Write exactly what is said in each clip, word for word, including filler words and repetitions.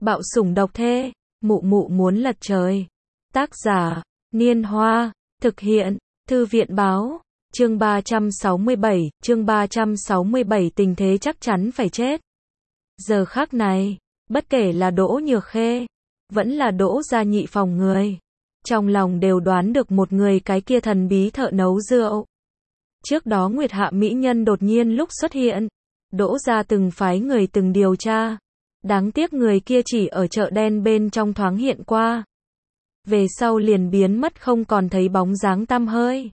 Bạo sủng độc thê, mụ mụ muốn lật trời. Tác giả, Niên Hoa, thực hiện, Thư viện Báo, chương ba trăm sáu mươi bảy, chương ba trăm sáu mươi bảy tình thế chắc chắn phải chết. Giờ khắc này, bất kể là Đỗ Nhược Khê, vẫn là Đỗ gia nhị phòng người, trong lòng đều đoán được một người cái kia thần bí thợ nấu rượu. Trước đó Nguyệt Hạ mỹ nhân đột nhiên lúc xuất hiện, Đỗ gia từng phái người từng điều tra. Đáng tiếc người kia chỉ ở chợ đen bên trong thoáng hiện qua. Về sau liền biến mất không còn thấy bóng dáng tăm hơi.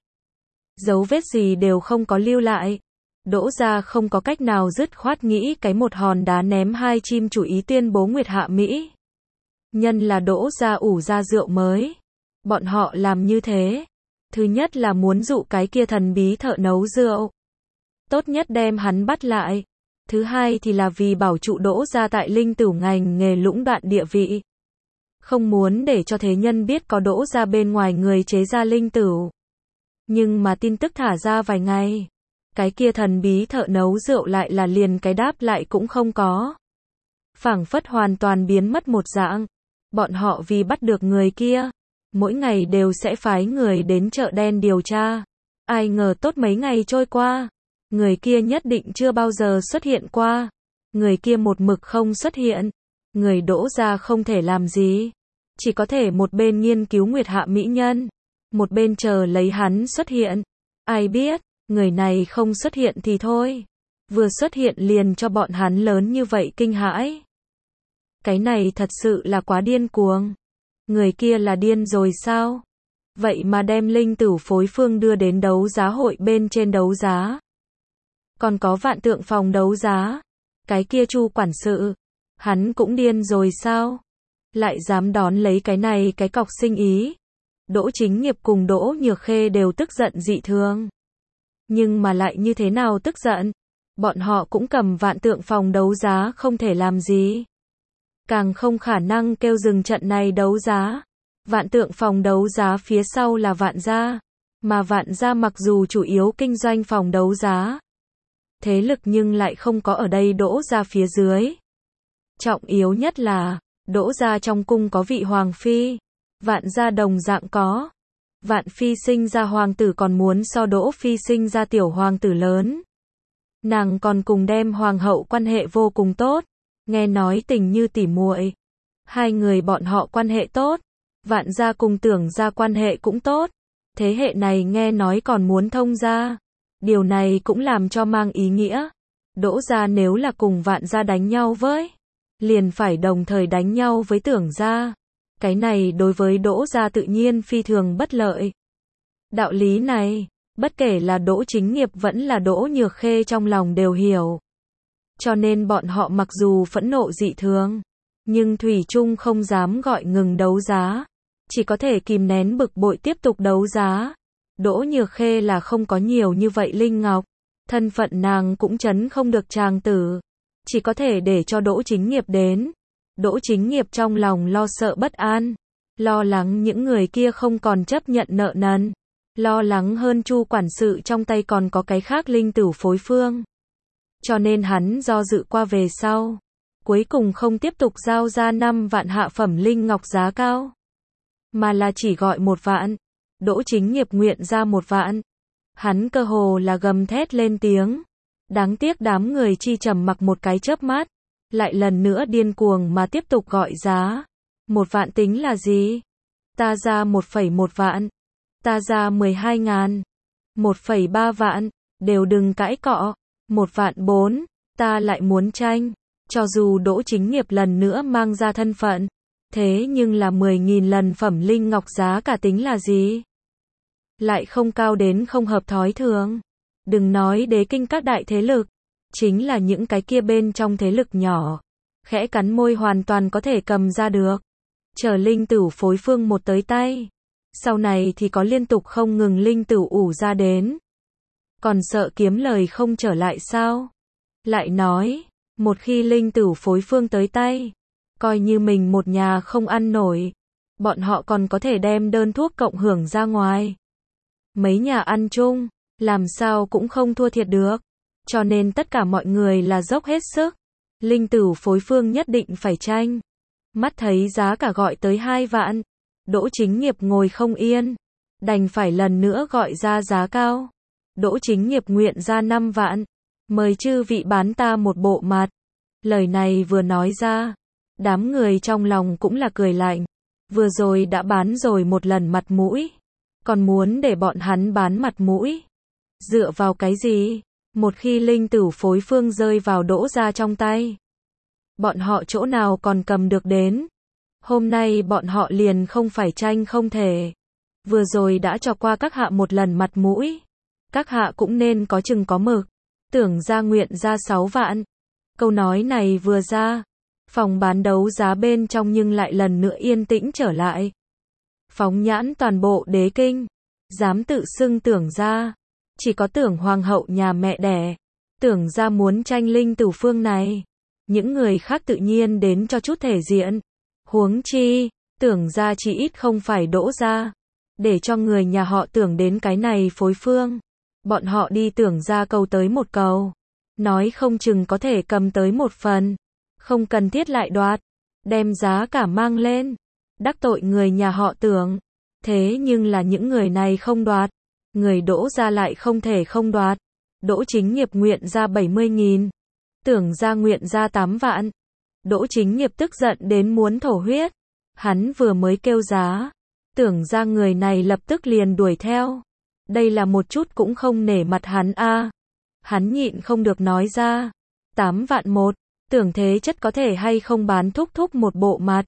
Dấu vết gì đều không có lưu lại. Đỗ gia không có cách nào dứt khoát nghĩ cái một hòn đá ném hai chim chủ ý tuyên bố Nguyệt Hạ Mỹ. Nhân là Đỗ gia ủ ra rượu mới. Bọn họ làm như thế. Thứ nhất là muốn dụ cái kia thần bí thợ nấu rượu. Tốt nhất đem hắn bắt lại. Thứ hai thì là vì bảo trụ Đỗ gia tại linh tửu ngành nghề lũng đoạn địa vị. Không muốn để cho thế nhân biết có Đỗ gia bên ngoài người chế ra linh tửu. Nhưng mà tin tức thả ra vài ngày. Cái kia thần bí thợ nấu rượu lại là liền cái đáp lại cũng không có. Phảng phất hoàn toàn biến mất một dạng. Bọn họ vì bắt được người kia, mỗi ngày đều sẽ phái người đến chợ đen điều tra. Ai ngờ tốt mấy ngày trôi qua. Người kia nhất định chưa bao giờ xuất hiện qua. Người kia một mực không xuất hiện. Người Đỗ gia không thể làm gì. Chỉ có thể một bên nghiên cứu Nguyệt Hạ mỹ nhân. Một bên chờ lấy hắn xuất hiện. Ai biết, người này không xuất hiện thì thôi. Vừa xuất hiện liền cho bọn hắn lớn như vậy kinh hãi. Cái này thật sự là quá điên cuồng. Người kia là điên rồi sao? Vậy mà đem linh tửu phối phương đưa đến đấu giá hội bên trên đấu giá. Còn có vạn tượng phòng đấu giá. Cái kia Chu quản sự. Hắn cũng điên rồi sao? Lại dám đón lấy cái này cái cọc sinh ý. Đỗ Chính Nghiệp cùng Đỗ Nhược Khê đều tức giận dị thường. Nhưng mà lại như thế nào tức giận? Bọn họ cũng cầm vạn tượng phòng đấu giá không thể làm gì. Càng không khả năng kêu dừng trận này đấu giá. Vạn tượng phòng đấu giá phía sau là Vạn gia. Mà Vạn gia mặc dù chủ yếu kinh doanh phòng đấu giá. Thế lực nhưng lại không có ở đây Đỗ gia phía dưới. Trọng yếu nhất là, Đỗ gia trong cung có vị hoàng phi. Vạn gia đồng dạng có. Vạn phi sinh ra hoàng tử còn muốn so Đỗ phi sinh ra tiểu hoàng tử lớn. Nàng còn cùng đem hoàng hậu quan hệ vô cùng tốt. Nghe nói tình như tỉ muội. Hai người bọn họ quan hệ tốt. Vạn gia cùng Tưởng gia quan hệ cũng tốt. Thế hệ này nghe nói còn muốn thông gia. Điều này cũng làm cho mang ý nghĩa. Đỗ gia nếu là cùng Vạn gia đánh nhau với, liền phải đồng thời đánh nhau với Tưởng gia. Cái này đối với Đỗ gia tự nhiên phi thường bất lợi. Đạo lý này, bất kể là Đỗ Chính Nghiệp vẫn là Đỗ Nhược Khê trong lòng đều hiểu. Cho nên bọn họ mặc dù phẫn nộ dị thường, nhưng thủy chung không dám gọi ngừng đấu giá. Chỉ có thể kìm nén bực bội tiếp tục đấu giá. Đỗ Nhược Khê là không có nhiều như vậy linh ngọc. Thân phận nàng cũng chấn không được chàng tử. Chỉ có thể để cho Đỗ Chính Nghiệp đến. Đỗ Chính Nghiệp trong lòng lo sợ bất an. Lo lắng những người kia không còn chấp nhận nợ nần. Lo lắng hơn Chu quản sự trong tay còn có cái khác linh tửu phối phương. Cho nên hắn do dự qua về sau. Cuối cùng không tiếp tục giao ra năm vạn hạ phẩm linh ngọc giá cao. Mà là chỉ gọi một vạn. Đỗ Chính Nghiệp nguyện ra một vạn. Hắn cơ hồ là gầm thét lên tiếng. Đáng tiếc đám người chi trầm mặc một cái chớp mắt. Lại lần nữa điên cuồng mà tiếp tục gọi giá. Một vạn tính là gì? Ta ra một phẩy một vạn. Ta ra mười hai ngàn. Một phẩy ba vạn. Đều đừng cãi cọ. Một vạn bốn. Ta lại muốn tranh. Cho dù Đỗ Chính Nghiệp lần nữa mang ra thân phận. Thế nhưng là mười nghìn lần phẩm linh ngọc giá cả tính là gì? Lại không cao đến không hợp thói thường. Đừng nói đế kinh các đại thế lực. Chính là những cái kia bên trong thế lực nhỏ. Khẽ cắn môi hoàn toàn có thể cầm ra được. Chờ linh tửu phối phương một tới tay. Sau này thì có liên tục không ngừng linh tửu ủ ra đến. Còn sợ kiếm lời không trở lại sao? Lại nói, một khi linh tửu phối phương tới tay. Coi như mình một nhà không ăn nổi. Bọn họ còn có thể đem đơn thuốc cộng hưởng ra ngoài. Mấy nhà ăn chung, làm sao cũng không thua thiệt được. Cho nên tất cả mọi người là dốc hết sức. Linh tửu phối phương nhất định phải tranh. Mắt thấy giá cả gọi tới hai vạn, Đỗ Chính Nghiệp ngồi không yên, đành phải lần nữa gọi ra giá cao. Đỗ Chính Nghiệp nguyện ra năm vạn, mời chư vị bán ta một bộ mặt. Lời này vừa nói ra, đám người trong lòng cũng là cười lạnh. Vừa rồi đã bán rồi một lần mặt mũi, còn muốn để bọn hắn bán mặt mũi. Dựa vào cái gì? Một khi linh tử phối phương rơi vào Đỗ gia trong tay, bọn họ chỗ nào còn cầm được đến. Hôm nay bọn họ liền không phải tranh không thể. Vừa rồi đã cho qua các hạ một lần mặt mũi, các hạ cũng nên có chừng có mực. Tưởng ra nguyện ra sáu vạn. Câu nói này vừa ra, phòng bán đấu giá bên trong nhưng lại lần nữa yên tĩnh trở lại. Phóng nhãn toàn bộ đế kinh, dám tự xưng Tưởng gia, chỉ có Tưởng hoàng hậu nhà mẹ đẻ. Tưởng gia muốn tranh linh tử phương này, những người khác tự nhiên đến cho chút thể diện. Huống chi, Tưởng gia chỉ ít không phải Đỗ gia. Để cho người nhà họ Tưởng đến cái này phối phương, bọn họ đi Tưởng gia cầu tới một cầu, nói không chừng có thể cầm tới một phần, không cần thiết lại đoạt, đem giá cả mang lên, đắc tội người nhà họ Tưởng. Thế nhưng là những người này không đoạt, người Đỗ gia lại không thể không đoạt. Đỗ Chính Nghiệp nguyện ra bảy mươi nghìn, Tưởng gia nguyện ra tám vạn. Đỗ Chính Nghiệp tức giận đến muốn thổ huyết. Hắn vừa mới kêu giá, Tưởng gia người này lập tức liền đuổi theo. Đây là một chút cũng không nể mặt hắn a. À. Hắn nhịn không được nói ra, tám vạn một, Tưởng thế chất có thể hay không bán thúc thúc một bộ mặt.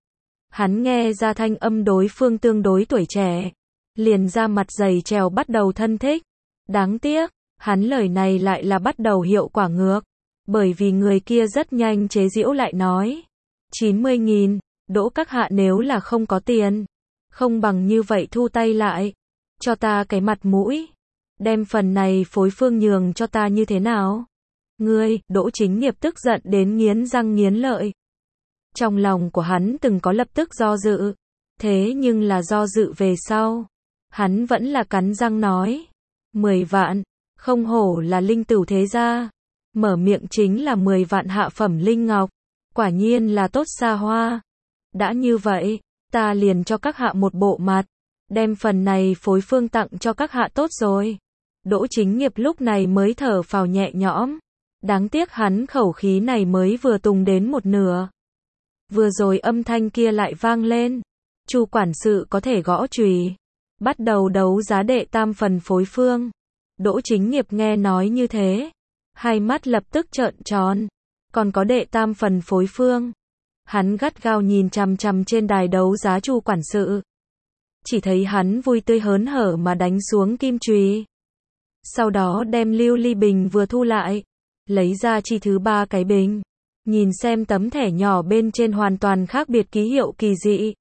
Hắn nghe ra thanh âm đối phương tương đối tuổi trẻ, liền ra mặt dày trèo bắt đầu thân thích. Đáng tiếc, hắn lời này lại là bắt đầu hiệu quả ngược, bởi vì người kia rất nhanh chế giễu lại nói, chín mươi nghìn, Đỗ các hạ nếu là không có tiền, không bằng như vậy thu tay lại, cho ta cái mặt mũi, đem phần này phối phương nhường cho ta như thế nào? Ngươi, Đỗ Chính Nghiệp tức giận đến nghiến răng nghiến lợi. Trong lòng của hắn từng có lập tức do dự, thế nhưng là do dự về sau, hắn vẫn là cắn răng nói, mười vạn, không hổ là linh tửu thế gia, mở miệng chính là mười vạn hạ phẩm linh ngọc, quả nhiên là tốt xa hoa. Đã như vậy, ta liền cho các hạ một bộ mặt, đem phần này phối phương tặng cho các hạ tốt rồi. Đỗ Chính Nghiệp lúc này mới thở phào nhẹ nhõm, đáng tiếc hắn khẩu khí này mới vừa tung đến một nửa. Vừa rồi âm thanh kia lại vang lên, Chu quản sự có thể gõ chùy, bắt đầu đấu giá đệ tam phần phối phương. Đỗ Chính Nghiệp nghe nói như thế, hai mắt lập tức trợn tròn, còn có đệ tam phần phối phương. Hắn gắt gao nhìn chằm chằm trên đài đấu giá Chu quản sự, chỉ thấy hắn vui tươi hớn hở mà đánh xuống kim chùy, sau đó đem lưu ly bình vừa thu lại, lấy ra chi thứ ba cái bình, nhìn xem tấm thẻ nhỏ bên trên hoàn toàn khác biệt ký hiệu kỳ dị.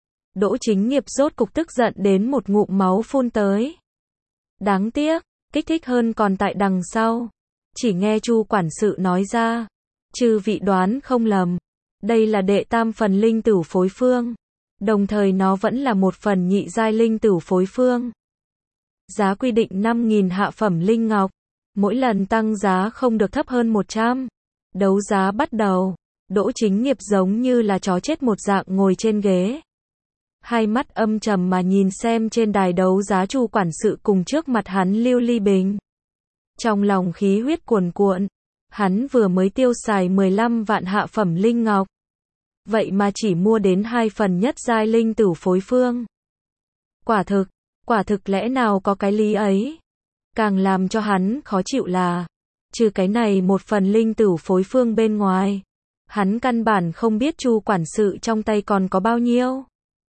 Đỗ Chính Nghiệp rốt cục tức giận đến một ngụm máu phun tới. Đáng tiếc, kích thích hơn còn tại đằng sau. Chỉ nghe Chu quản sự nói ra, chư vị đoán không lầm, đây là đệ tam phần linh tửu phối phương, đồng thời nó vẫn là một phần nhị giai linh tửu phối phương. Giá quy định năm nghìn hạ phẩm linh ngọc, mỗi lần tăng giá không được thấp hơn một trăm. Đấu giá bắt đầu, Đỗ Chính Nghiệp giống như là chó chết một dạng ngồi trên ghế, hai mắt âm trầm mà nhìn xem trên đài đấu giá Chu quản sự cùng trước mặt hắn lưu ly bình. Trong lòng khí huyết cuồn cuộn, hắn vừa mới tiêu xài mười lăm vạn hạ phẩm linh ngọc, vậy mà chỉ mua đến hai phần nhất giai linh tửu phối phương. Quả thực, quả thực lẽ nào có cái lý ấy. Càng làm cho hắn khó chịu là, trừ cái này một phần linh tửu phối phương bên ngoài, hắn căn bản không biết Chu quản sự trong tay còn có bao nhiêu.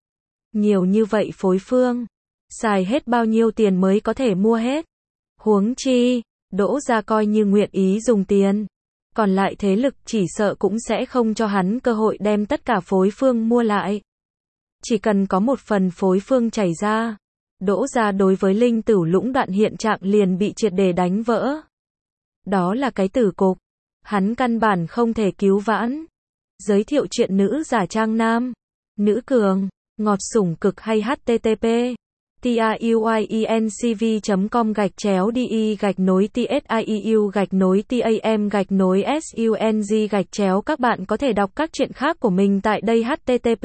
Nhiều như vậy phối phương, xài hết bao nhiêu tiền mới có thể mua hết. Huống chi, Đỗ gia coi như nguyện ý dùng tiền, còn lại thế lực chỉ sợ cũng sẽ không cho hắn cơ hội đem tất cả phối phương mua lại. Chỉ cần có một phần phối phương chảy ra, Đỗ gia đối với linh tửu lũng đoạn hiện trạng liền bị triệt để đánh vỡ. Đó là cái tử cục, hắn căn bản không thể cứu vãn. Giới thiệu chuyện nữ giả trang nam, nữ cường, ngọt sủng cực hay hát tê tê pê tiuyiencv.com gạch chéo đi gạch nối tsiu gạch nối tam gạch nối sung gạch chéo. Các bạn có thể đọc các truyện khác của mình tại đây. http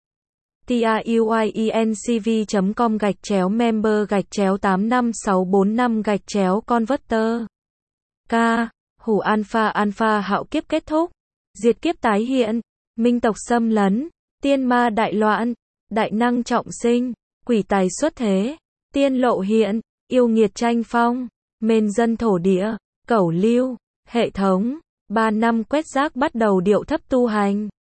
tiuyiencv.com gạch chéo member gạch chéo tám năm sáu bốn năm gạch chéo converter. K. Hủ alpha alpha hạo kiếp kết thúc. Diệt kiếp tái hiện. Minh tộc xâm lấn. Tiên ma đại loạn. Đại năng trọng sinh. Quỷ tài xuất thế. Tiên lộ hiện. Yêu nghiệt tranh phong. Mên dân thổ địa. Cẩu lưu. Hệ thống. Ba năm quét rác bắt đầu điệu thấp tu hành.